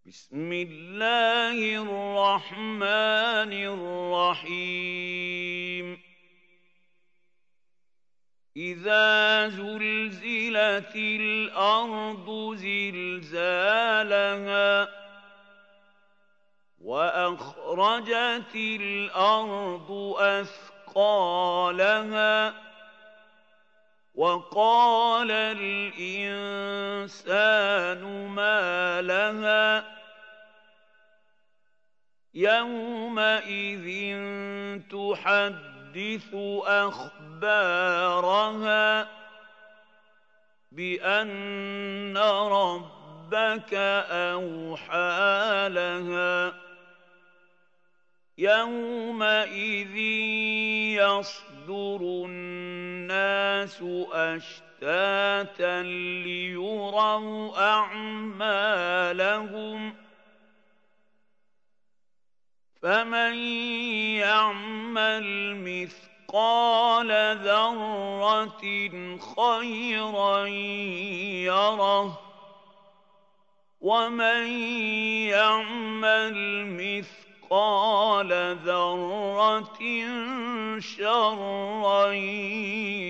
بسم الله الرحمن الرحيم إذا زلزلت الأرض زلزالها وأخرجت الأرض أثقالها وقال الإنسان ما لها يومئذ تحدث أخبارها بأن ربك أوحى لها يومئذ يصدر الناس أشتاتا ليروا أعمالهم فمن يعمل مثقال ذرة خيرا يره ومن يعمل مثقال ذرة شرا